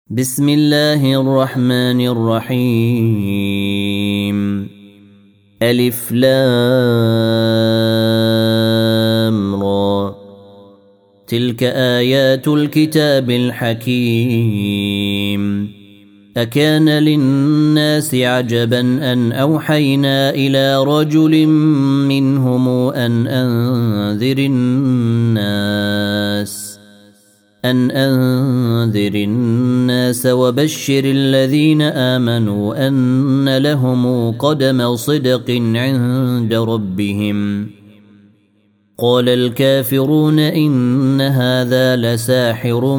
بسم الله الرحمن الرحيم ألف لام را تلك آيات الكتاب الحكيم أكان للناس عجبا أن أوحينا إلى رجل منهم أن أنذر الناس وبشر الذين آمنوا أن لهم قدم صدق عند ربهم قال الكافرون إن هذا لساحر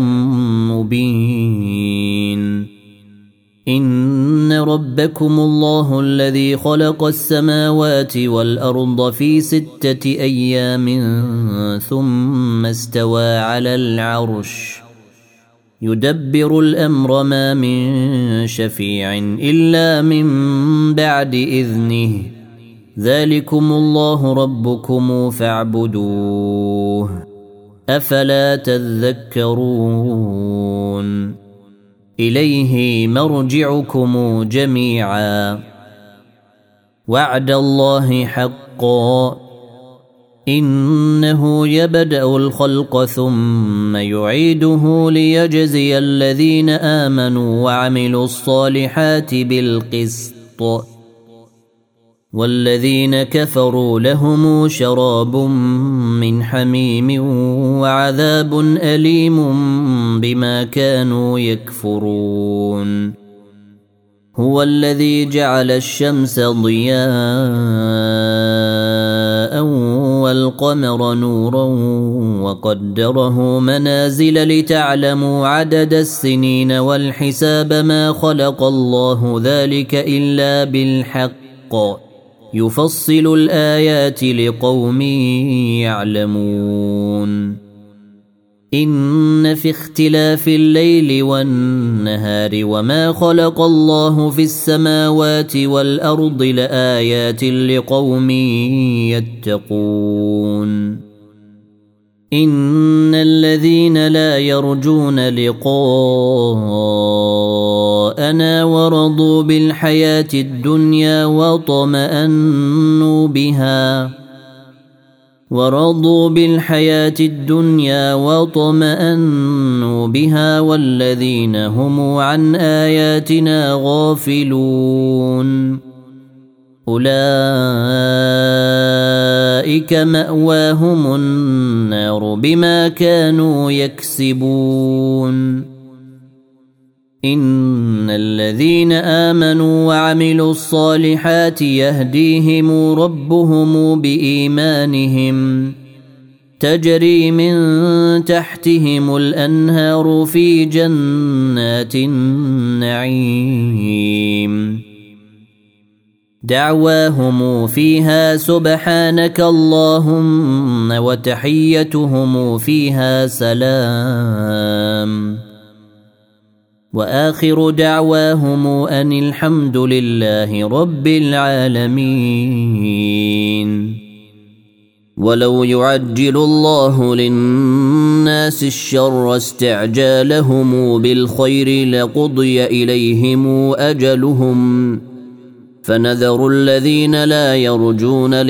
مبين إن ربكم الله الذي خلق السماوات والأرض في 6 أيام ثم استوى على العرش يدبر الأمر ما من شفيع إلا من بعد إذنه ذلكم الله ربكم فاعبدوه أفلا تذكرون إليه مرجعكم جميعا وعد الله حقا إنه يبدأ الخلق ثم يعيده ليجزي الذين آمنوا وعملوا الصالحات بالقسط والذين كفروا لهم شراب من حميم وعذاب أليم بما كانوا يكفرون هو الذي جعل الشمس ضياء والقمر نورا وقدره منازل لتعلموا عدد السنين والحساب ما خلق الله ذلك إلا بالحق يفصل الآيات لقوم يعلمون إن في اختلاف الليل والنهار وما خلق الله في السماوات والأرض لآيات لقوم يتقون إن الذين لا يرجون لقاءنا ورضوا بالحياة الدنيا وطمأنوا بها والذين هم عن آياتنا غافلون أولئك مأواهم النار بما كانوا يكسبون إن الذين آمنوا وعملوا الصالحات يهديهم ربهم بإيمانهم تجري من تحتهم الأنهار في جنات النعيم دعواهم فيها سبحانك اللهم وتحيتهم فيها سلام وآخر دعواهم أن الحمد لله رب العالمين ولو يعجل الله للناس الشر استعجالهم بالخير لقضي إليهم أجلهم فنذر الذين لا يرجون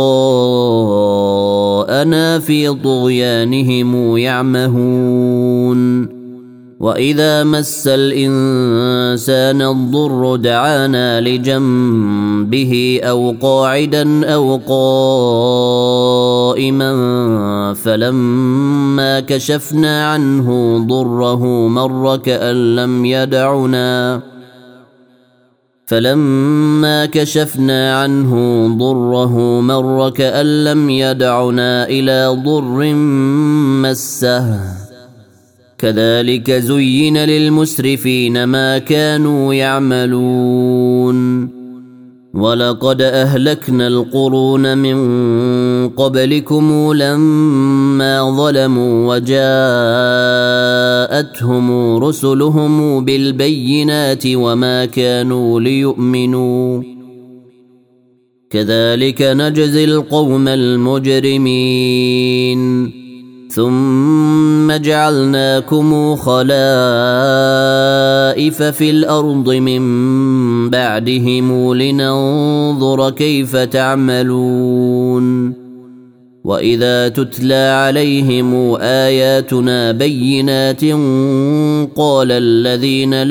لقاءنا في طغيانهم يعمهون وإذا مس الإنسان الضر دعانا لجنبه أو قاعدا أو قائما فلما كشفنا عنه ضره مر كأن لم يدعنا إلى ضر مسه كذلك زين للمسرفين ما كانوا يعملون ولقد أهلكنا القرون من قبلكم لما ظلموا وجاءتهم رسلهم بالبينات وما كانوا ليؤمنوا كذلك نجزي القوم المجرمين ثم جعلناكم خلائف في الأرض من بعدهم لننظر كيف تعملون وإذا تتلى عليهم آياتنا بينات قال الذين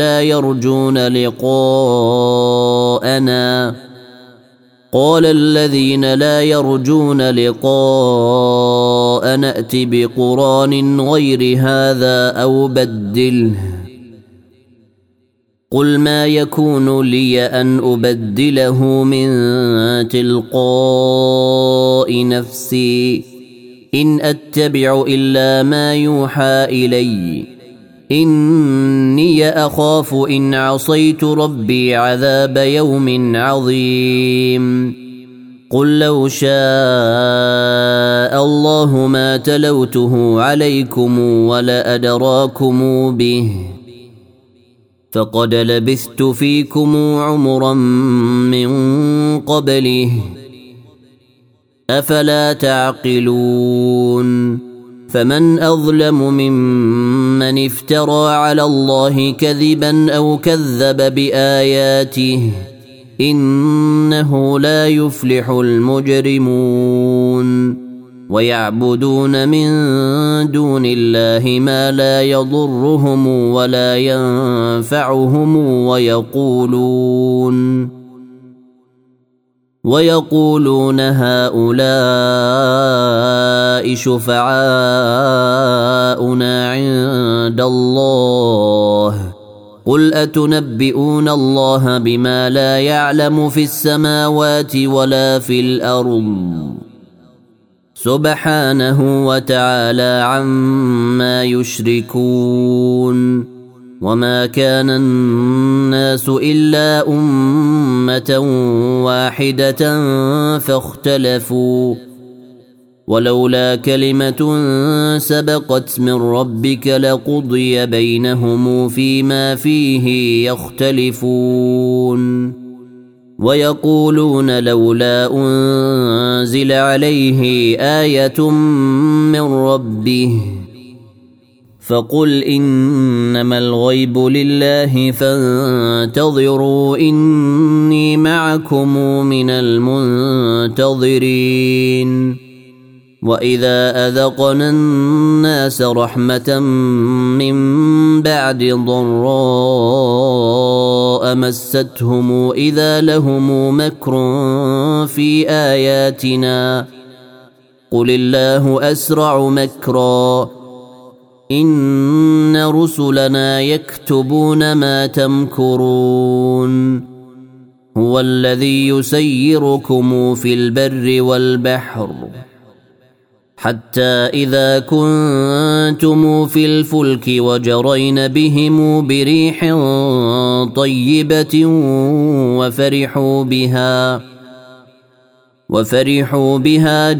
لا يرجون لقاءنا ائت بقرآن غير هذا أو بدله قل ما يكون لي أن أبدله من تلقاء نفسي إن أتبع إلا ما يوحى إلي إني أخاف إن عصيت ربي عذاب يوم عظيم قل لو شاء الله ما تلوته عليكم ولا أدراكم به فقد لبثت فيكم عمرا من قبله أفلا تعقلون فمن أظلم ممن افترى على الله كذبا أو كذب بآياته إنه لا يفلح المجرمون ويعبدون من دون الله ما لا يضرهم ولا ينفعهم ويقولون هؤلاء شفعاؤنا عند الله قل أتنبئون الله بما لا يعلم في السماوات ولا في الأرض سبحانه وتعالى عما يشركون وما كان الناس إلا أمة واحدة فاختلفوا ولولا كلمة سبقت من ربك لقضي بينهم فيما فيه يختلفون ويقولون لولا أنزل عليه آية من ربه فقل إنما الغيب لله فانتظروا إني معكم من المنتظرين وإذا أذقنا الناس رحمة من بعد ضراء مستهم إذا لهم مكر في آياتنا قل الله أسرع مكرا إن رسلنا يكتبون ما تمكرون هو الذي يسيركم في البر والبحر حتى إذا كنتم في الفلك وجرين بهم بريح طيبة وفرحوا بها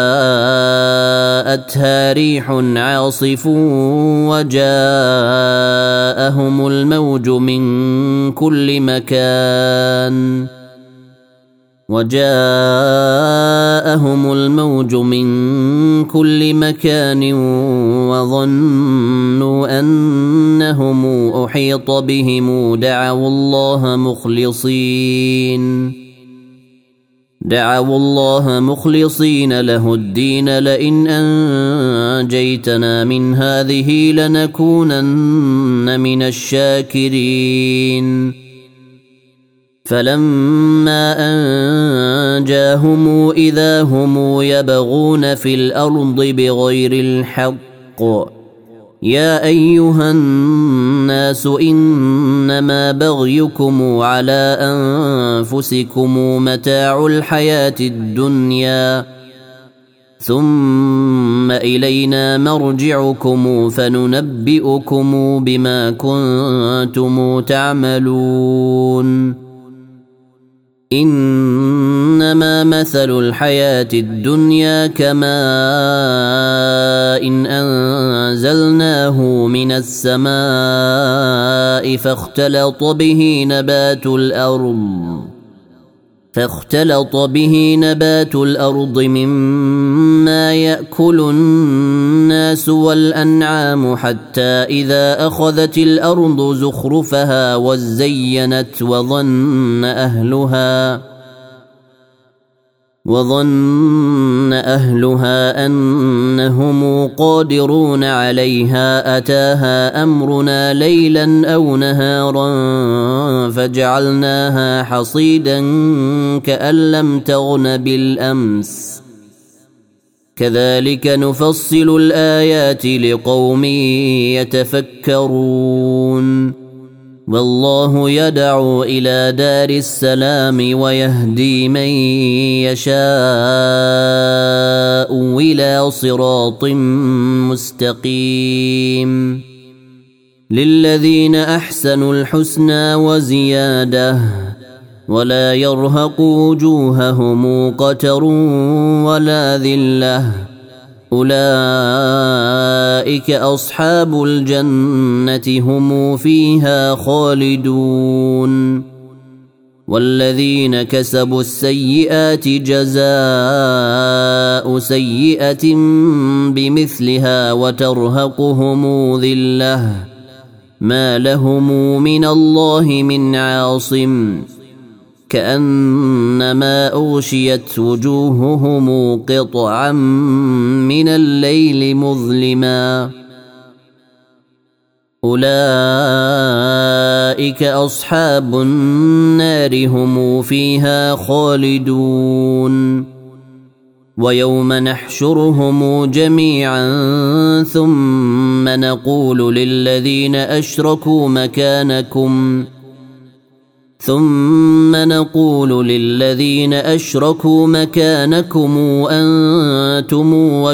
جاءتها ريح عاصف وجاءهم الموج من كل مكان وظنوا أنهم أحيط بهم دعوا الله مخلصين له الدين لئن أنجيتنا من هذه لنكونن من الشاكرين فلما أنجاهم إذا هم يبغون في الأرض بغير الحق يا أيها الناس إنما بغيكم على أنفسكم متاع الحياة الدنيا ثم إلينا مرجعكم فننبئكم بما كنتم تعملون إنما مثل الحياة الدنيا كماء إن أنزلناه من السماء فاختلط به نبات الأرض فاختلط به نبات الأرض مما يأكل الناس والأنعام حتى إذا أخذت الأرض زخرفها وزينت وظن أهلها أنهم قادرون عليها أتاها أمرنا ليلا أو نهارا فجعلناها حصيدا كأن لم تغن بالأمس كذلك نفصل الآيات لقوم يتفكرون والله يدعو إلى دار السلام ويهدي من يشاء إلى صراط مستقيم للذين أحسنوا الحسنى وزيادة ولا يرهق وجوههم قتر ولا ذلة أولئك أصحاب الجنة هم فيها خالدون والذين كسبوا السيئات جزاء سيئة بمثلها وترهقهم ذلة ما لهم من الله من عاصم كأنما أغشيت وجوههم قطعا من الليل مظلما أولئك أصحاب النار هم فيها خالدون ويوم نحشرهم جميعا ثم نقول للذين أشركوا مكانكم أنتم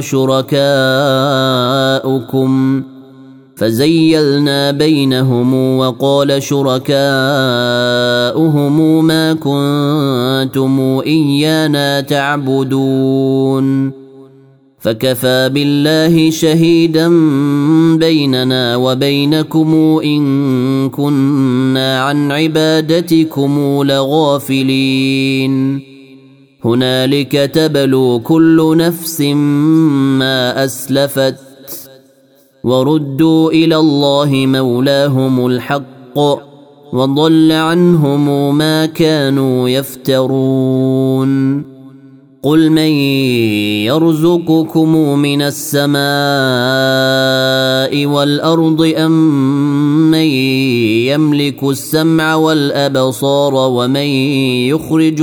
وشركاؤكم فزيلنا بينهم وقال شركاؤهم ما كنتم إيانا تعبدون فكفى بالله شهيدا بيننا وبينكم إن كنا عن عبادتكم لغافلين هنالك تبلو كل نفس ما أسلفت وردوا إلى الله مولاهم الحق وضل عنهم ما كانوا يفترون قل من يرزقكم من السماء والأرض أم من يملك السمع والأبصار ومن يخرج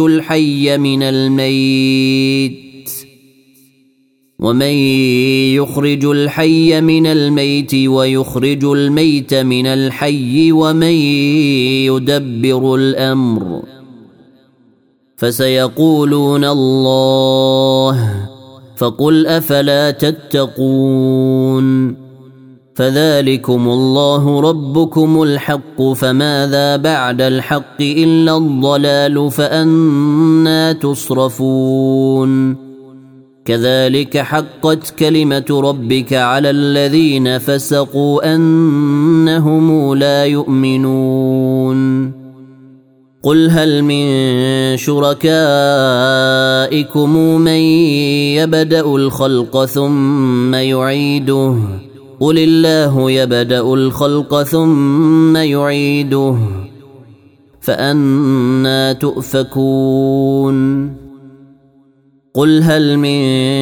الحي من الميت ويخرج الميت من الحي ومن يدبر الأمر فسيقولون الله فقل أفلا تتقون فذلكم الله ربكم الحق فماذا بعد الحق إلا الضلال فأنى تصرفون كذلك حقت كلمة ربك على الذين فسقوا أنهم لا يؤمنون قل هل من شركائكم من يبدأ الخلق ثم يعيده قل الله يبدأ الخلق ثم يعيده فأنى تؤفكون قل هل من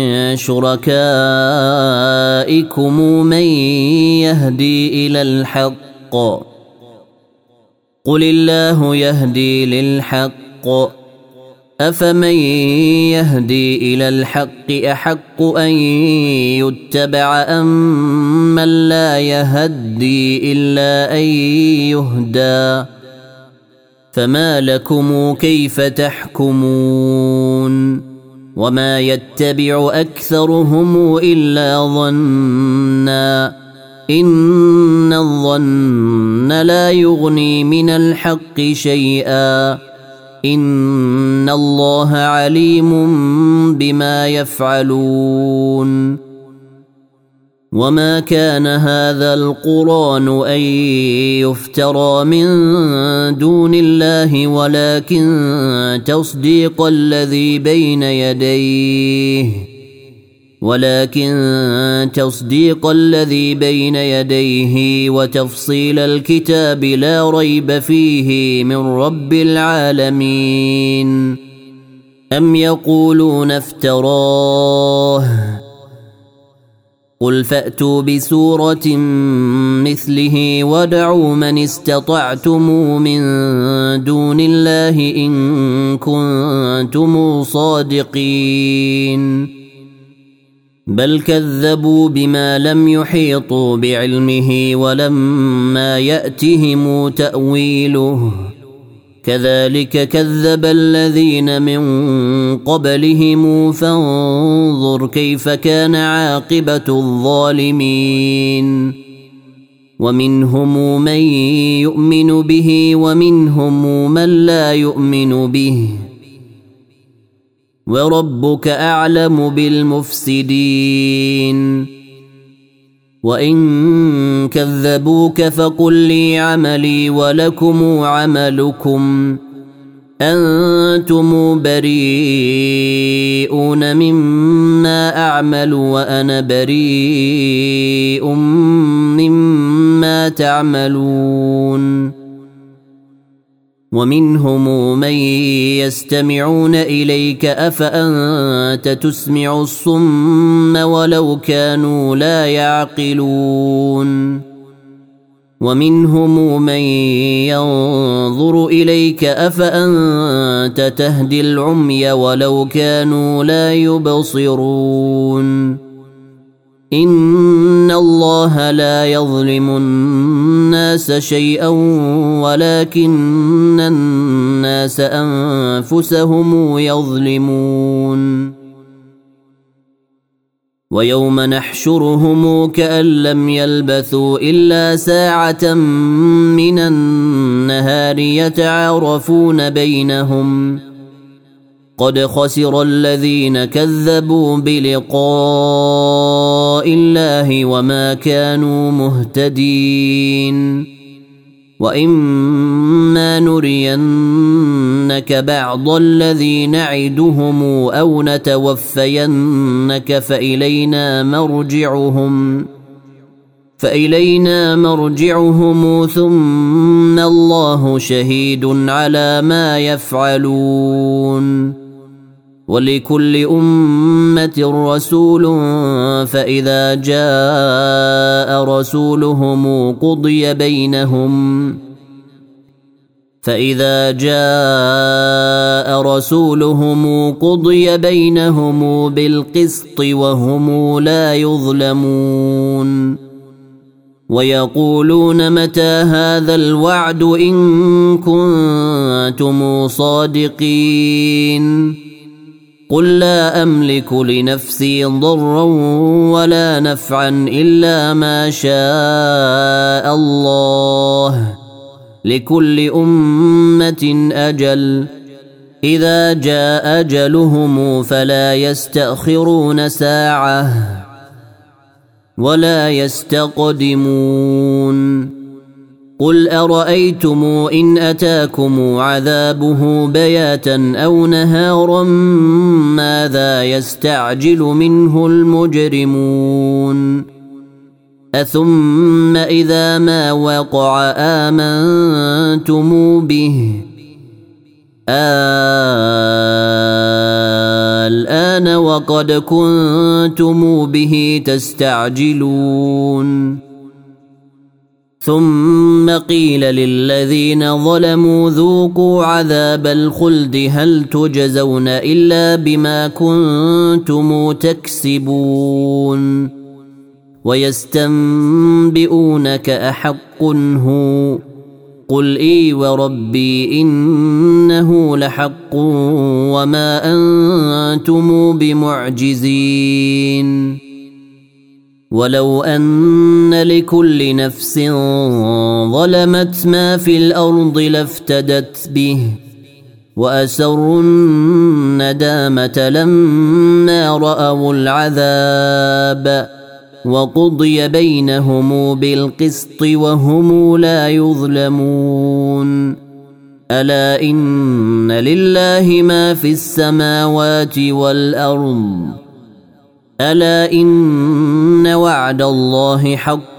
شركائكم من يهدي إلى الحق قل الله يهدي للحق أفمن يهدي إلى الحق أحق أن يتبع أم من لا يهدي إلا أن يهدى فما لكم كيف تحكمون وما يتبع أكثرهم إلا ظنا إن الظن لا يغني من الحق شيئا إن الله عليم بما يفعلون وما كان هذا القرآن أن يفترى من دون الله ولكن تصديق الذي بين يديه وتفصيل الكتاب لا ريب فيه من رب العالمين. أم يقولون افتراه قل فأتوا بسورة مثله وادعوا من استطعتم من دون الله إن كنتم صادقين. بل كذبوا بما لم يحيطوا بعلمه ولما يأتهم تأويله كذلك كذب الذين من قبلهم فانظر كيف كان عاقبة الظالمين. ومنهم من يؤمن به ومنهم من لا يؤمن به وربك أعلم بالمفسدين. وإن كذبوك فقل لي عملي ولكم عملكم أنتم بريئون مما أعمل وأنا بريء مما تعملون. ومنهم من يستمعون إليك أفأنت تسمع الصم ولو كانوا لا يعقلون. ومنهم من ينظر إليك أفأنت تهدي العمي ولو كانوا لا يبصرون. إن الله لا يظلم الناس شيئا ولكن الناس أنفسهم يظلمون. ويوم نحشرهم كأن لم يلبثوا إلا ساعة من النهار يتعارفون بينهم قد خسر الذين كذبوا بلقاء الله وما كانوا مهتدين. وإما نرينك بعض الذي نعدهم أو نتوفينك فإلينا مرجعهم ثم الله شهيد على ما يفعلون. ولكل أمة رسول فإذا جاء رسولهم قضي بينهم بالقسط وهم لا يظلمون. ويقولون متى هذا الوعد إن كنتم صادقين. قل لا أملك لنفسي ضرا ولا نفعا إلا ما شاء الله لكل أمة أجل إذا جاء أجلهم فلا يستأخرون ساعة ولا يستقدمون. قل أرأيتم إن أتاكم عذابه بياتا أو نهارا ماذا يستعجل منه المجرمون. أثم إذا ما وقع آمنتم به الآن وقد كنتم به تستعجلون. ثم قيل للذين ظلموا ذوقوا عذاب الخلد هل تجزون إلا بما كنتم تكسبون. ويستنبئونك أحق هو قل إي وربي إنه لحق وما أنتم بمعجزين. ولو أن لكل نفس ظلمت ما في الأرض لافتدت به وأسروا الندامة لما رأوا العذاب وقضي بينهم بالقسط وهم لا يظلمون ألا إن لله ما في السماوات والأرض ألا إن وعد الله حق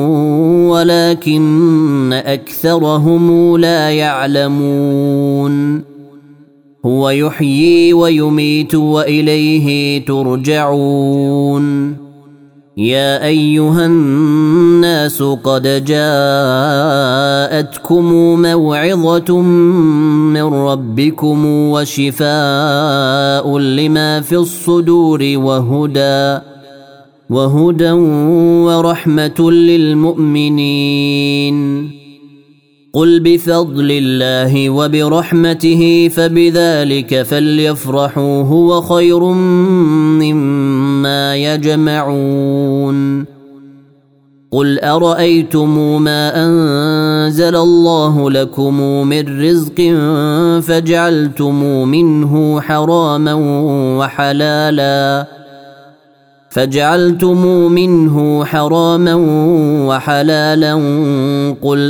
ولكن أكثرهم لا يعلمون هو يحيي ويميت وإليه ترجعون يا أيها الناس قد جاءتكم موعظة من ربكم وشفاء لما في الصدور وهدى ورحمة للمؤمنين قل بفضل الله وبرحمته فبذلك فليفرحوا هو خير مما يجمعون قل أرأيتم ما أنزل الله لكم من رزق فجعلتم منه حراما وحلالا قل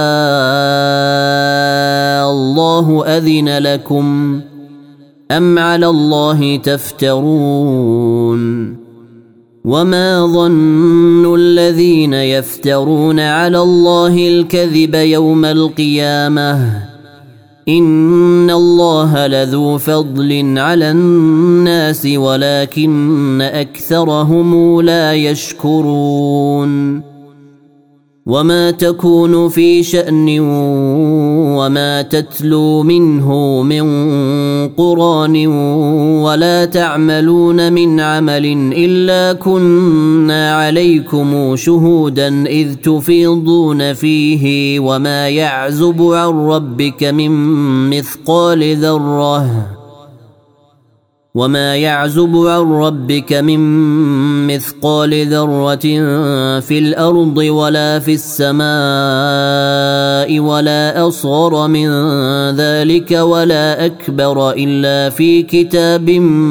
الله أذن لكم أم على الله تفترون وما ظن الذين يفترون على الله الكذب يوم القيامة إن الله لذو فضل على الناس ولكن أكثرهم لا يشكرون وما تكون في شأن وما تتلو منه من قرآن ولا تعملون من عمل إلا كنا عليكم شهودا إذ تفيضون فيه وما يعزب عن ربك من مثقال ذرة في الأرض ولا في السماء ولا أصغر من ذلك ولا أكبر إلا في كتاب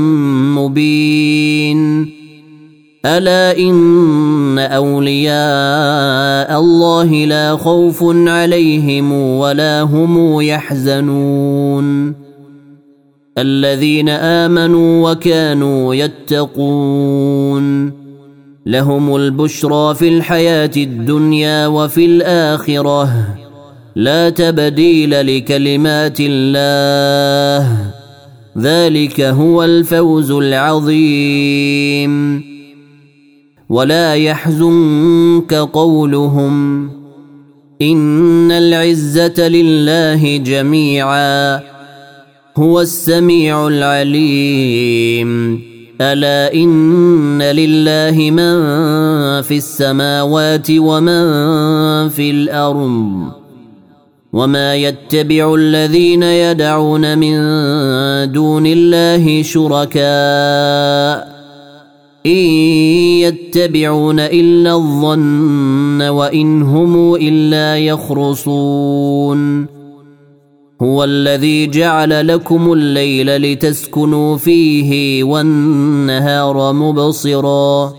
مبين ألا إن أولياء الله لا خوف عليهم ولا هم يحزنون الذين آمنوا وكانوا يتقون لهم البشرى في الحياة الدنيا وفي الآخرة لا تبديل لكلمات الله ذلك هو الفوز العظيم ولا يحزنك قولهم إن العزة لله جميعا هو السميع العليم ألا إن لله من في السماوات ومن في الأرض وما يتبع الذين يدعون من دون الله شركاء إن يتبعون إلا الظن وإن هم إلا يخرصون هو الذي جعل لكم الليل لتسكنوا فيه والنهار مبصرا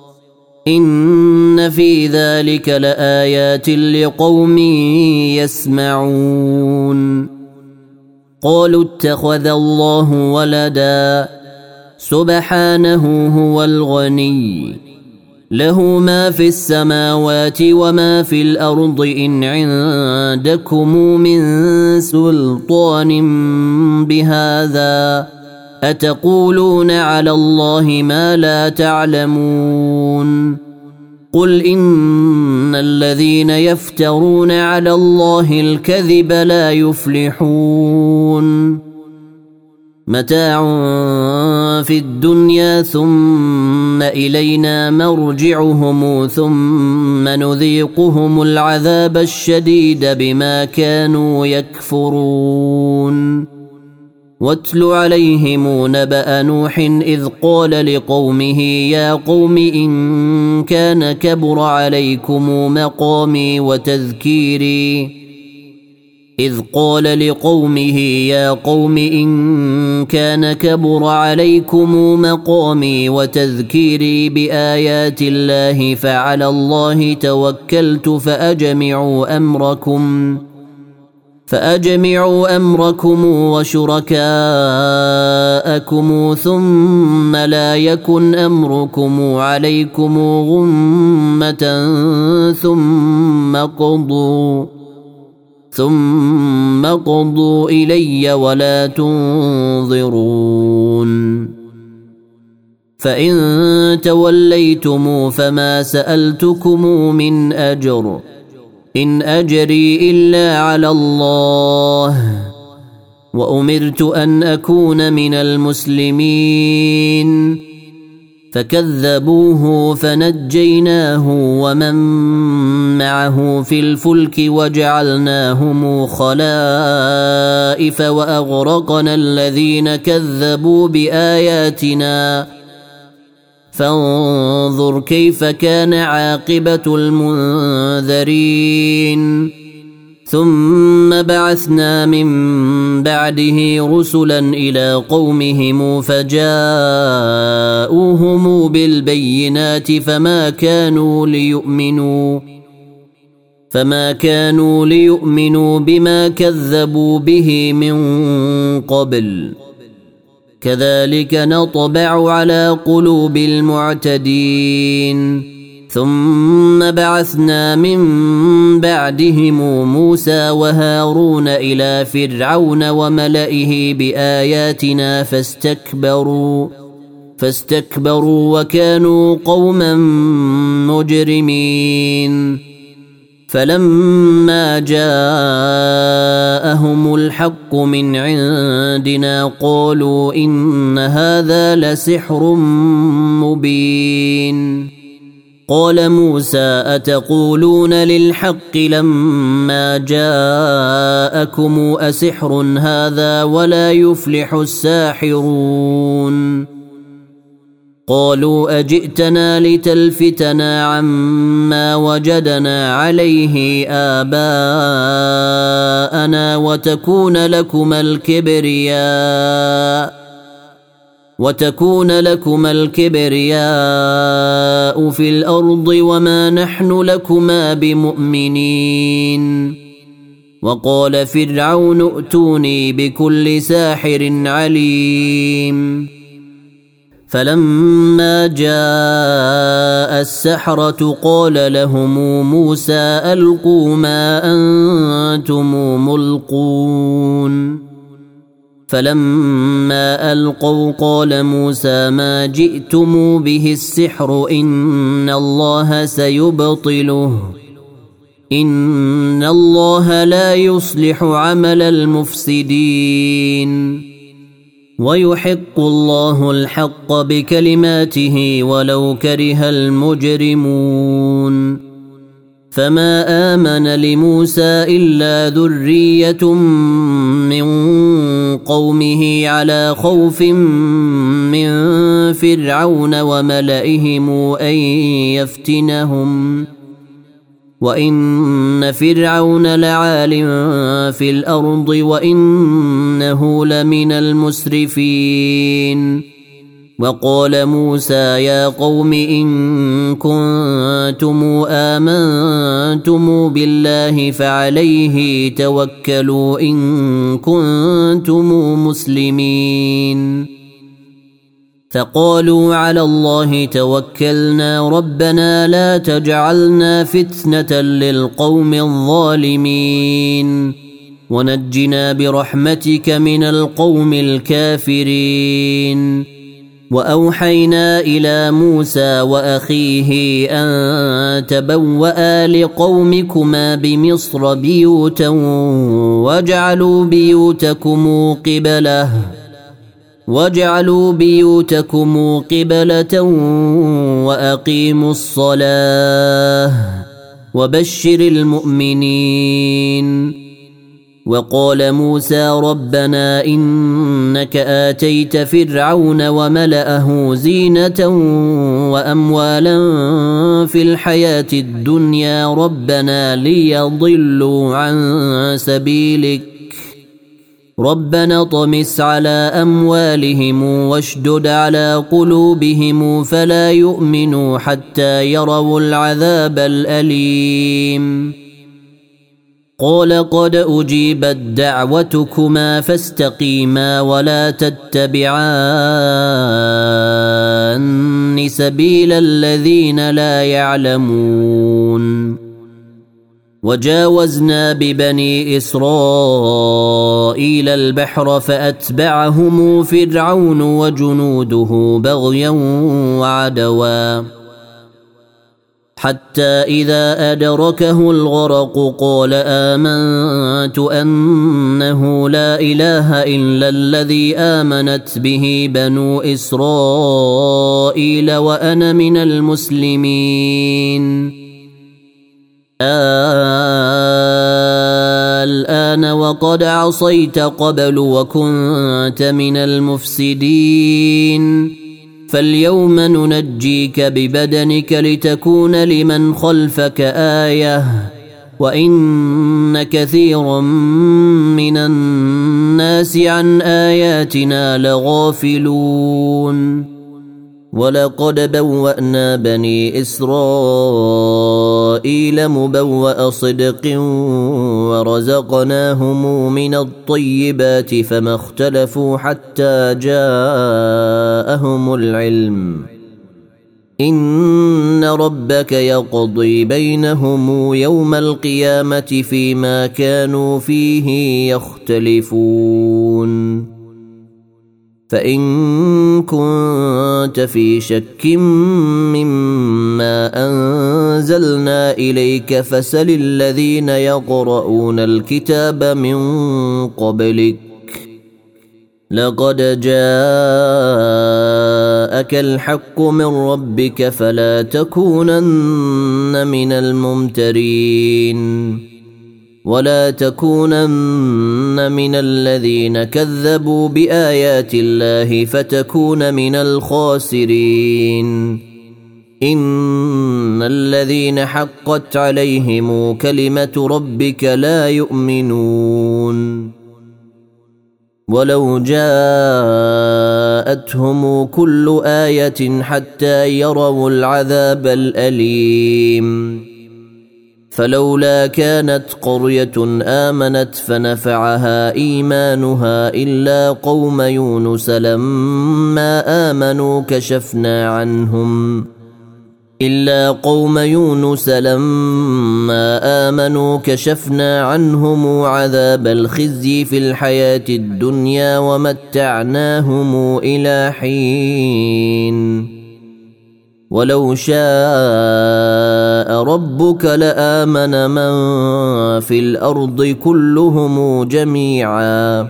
إن في ذلك لآيات لقوم يسمعون قالوا اتخذ الله ولدا سبحانه هو الغني له ما في السماوات وما في الأرض إن عندكم من سلطان بهذا أتقولون على الله ما لا تعلمون قل إن الذين يفترون على الله الكذب لا يفلحون متاع في الدنيا ثم إلينا مرجعهم ثم نذيقهم العذاب الشديد بما كانوا يكفرون واتل عليهم نبأ نوح إذ قال لقومه يا قوم إن كان كبر عليكم مقامي إذ قال لقومه يا قوم إن كان كبر عليكم مقامي وتذكيري بآيات الله فعلى الله توكلت فأجمعوا أمركم وشركاءكم ثم لا يكن أمركم عليكم غمة ثم قضوا إلي ولا تنظرون فإن توليتم فما سألتكم من أجر إن أجري إلا على الله وأمرت أن أكون من المسلمين فكذبوه فنجيناه ومن معه في الفلك وجعلناهم خلائف وأغرقنا الذين كذبوا بآياتنا فانظر كيف كان عاقبة المنذرين ثم بعثنا من بعده رسلا إلى قومهم فجاءوهم بالبينات فما كانوا ليؤمنوا بما كذبوا به من قبل كذلك نطبع على قلوب المعتدين ثم بعثنا من بعدهم موسى وهارون إلى فرعون وملئه بآياتنا فاستكبروا وكانوا قوما مجرمين فلما جاءهم الحق من عندنا قالوا إن هذا لسحر مبين قال موسى أتقولون للحق لما جاءكم أسحر هذا ولا يفلح الساحرون قالوا أجئتنا لتلفتنا عما وجدنا عليه آباءنا وتكون لكما الكبرياء في الأرض وما نحن لكما بمؤمنين وقال فرعون ائتوني بكل ساحر عليم فلما جاء السحرة قال لهم موسى ألقوا ما أنتم ملقون فلما ألقوا قال موسى ما جئتم به السحر إن الله سيبطله إن الله لا يصلح عمل المفسدين ويحق الله الحق بكلماته ولو كره المجرمون فما آمن لموسى إلا ذرية من قومه على خوف من فرعون وملئهم أن يفتنهم وإن فرعون لعال في الأرض وإنه لمن المسرفين وقال موسى يا قوم إن كنتم آمنتم بالله فعليه توكلوا إن كنتم مسلمين فقالوا على الله توكلنا ربنا لا تجعلنا فتنة للقوم الظالمين ونجنا برحمتك من القوم الكافرين وأوحينا إلى موسى وأخيه أن تبوأ لقومكما بمصر بيوتا واجعلوا بيوتكم قبلة وأقيموا الصلاة وبشر المؤمنين وقال موسى ربنا إنك آتيت فرعون وملأه زينة وأموالا في الحياة الدنيا ربنا ليضلوا عن سبيلك ربنا طمس على أموالهم واشدد على قلوبهم فلا يؤمنوا حتى يروا العذاب الأليم قال قد أجيبت دعوتكما فاستقيما ولا تتبعان سبيل الذين لا يعلمون وجاوزنا ببني إسرائيل البحر فأتبعهم فرعون وجنوده بغيا وعدوا حتى إذا أدركه الغرق قال آمنت أنه لا إله إلا الذي آمنت به بنو إسرائيل وأنا من المسلمين الآن وقد عصيت قبل وكنت من المفسدين فاليوم ننجيك ببدنك لتكون لمن خلفك آية وإن كثيرا من الناس عن آياتنا لغافلون ولقد بوأنا بني إسرائيل مبوأ صدق ورزقناهم من الطيبات فما اختلفوا حتى جاءهم العلم إن ربك يقضي بينهم يوم القيامة فيما كانوا فيه يختلفون فإن كنت في شك مما أنزلنا إليك فسل الذين يقرؤون الكتاب من قبلك لقد جاءك الحق من ربك فلا تكونن من الممترين ولا تكونن من الذين كذبوا بآيات الله فتكون من الخاسرين إن الذين حقت عليهم كلمة ربك لا يؤمنون ولو جاءتهم كل آية حتى يروا العذاب الأليم فلولا كانت قرية آمنت فنفعها إيمانها إلا قوم يونس لما آمنوا كشفنا عنهم عذاب الخزي في الحياة الدنيا ومتعناهم إلى حين ولو شاء ربك لآمن من في الأرض كلهم جميعا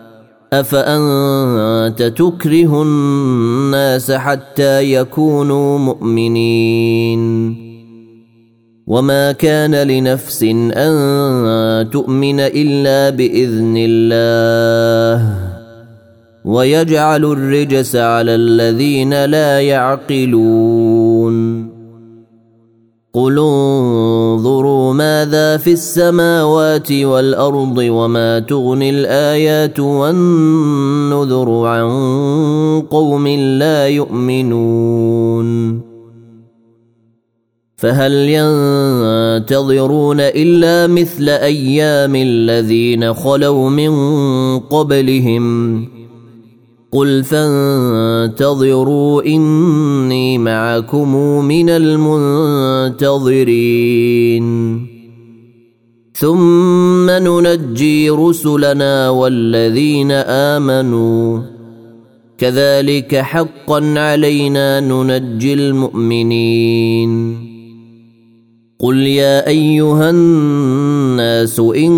أفأنت تكره الناس حتى يكونوا مؤمنين وما كان لنفس أن تؤمن إلا بإذن الله ويجعل الرجس على الذين لا يعقلون قل انظروا ماذا في السماوات والأرض وما تغني الآيات والنذر عن قوم لا يؤمنون فهل ينتظرون إلا مثل أيام الذين خلوا من قبلهم قل فانتظروا إني معكم من المنتظرين ثم ننجي رسلنا والذين آمنوا كذلك حقا علينا ننجي المؤمنين قل يا أيها الناس إن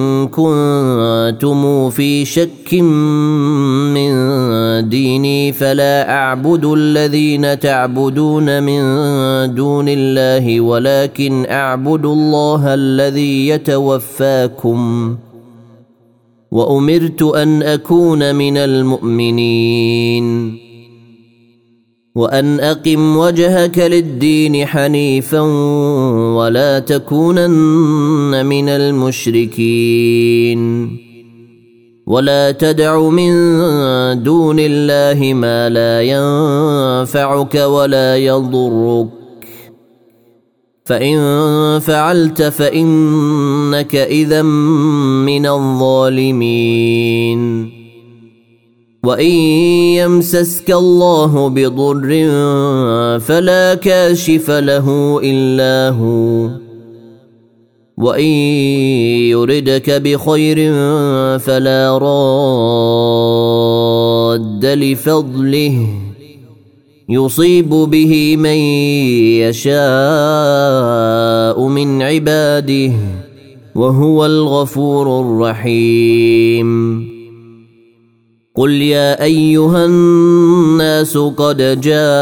كنتم في شك من ديني فلا أعبد الذين تعبدون من دون الله ولكن أعبد الله الذي يتوفاكم وأمرت أن أكون من المؤمنين وأن أقم وجهك للدين حنيفا ولا تكونن من المشركين ولا تدع من دون الله ما لا ينفعك ولا يضرك فإن فعلت فإنك إذا من الظالمين وإن يمسسك الله بضر فلا كاشف له إلا هو وإن يردك بخير فلا راد لفضله يصيب به من يشاء من عباده وهو الغفور الرحيم قل يا أيها الناس قد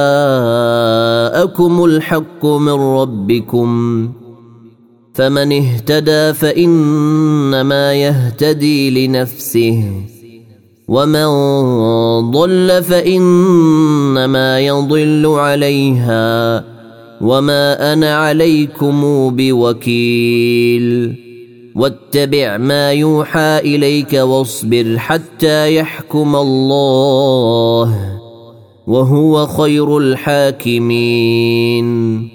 جاءكم الحق من ربكم فمن اهتدى فإنما يهتدي لنفسه ومن ضل فإنما يضل عليها وما أنا عليكم بوكيل واتبع ما يوحى إليك واصبر حتى يحكم الله وهو خير الحاكمين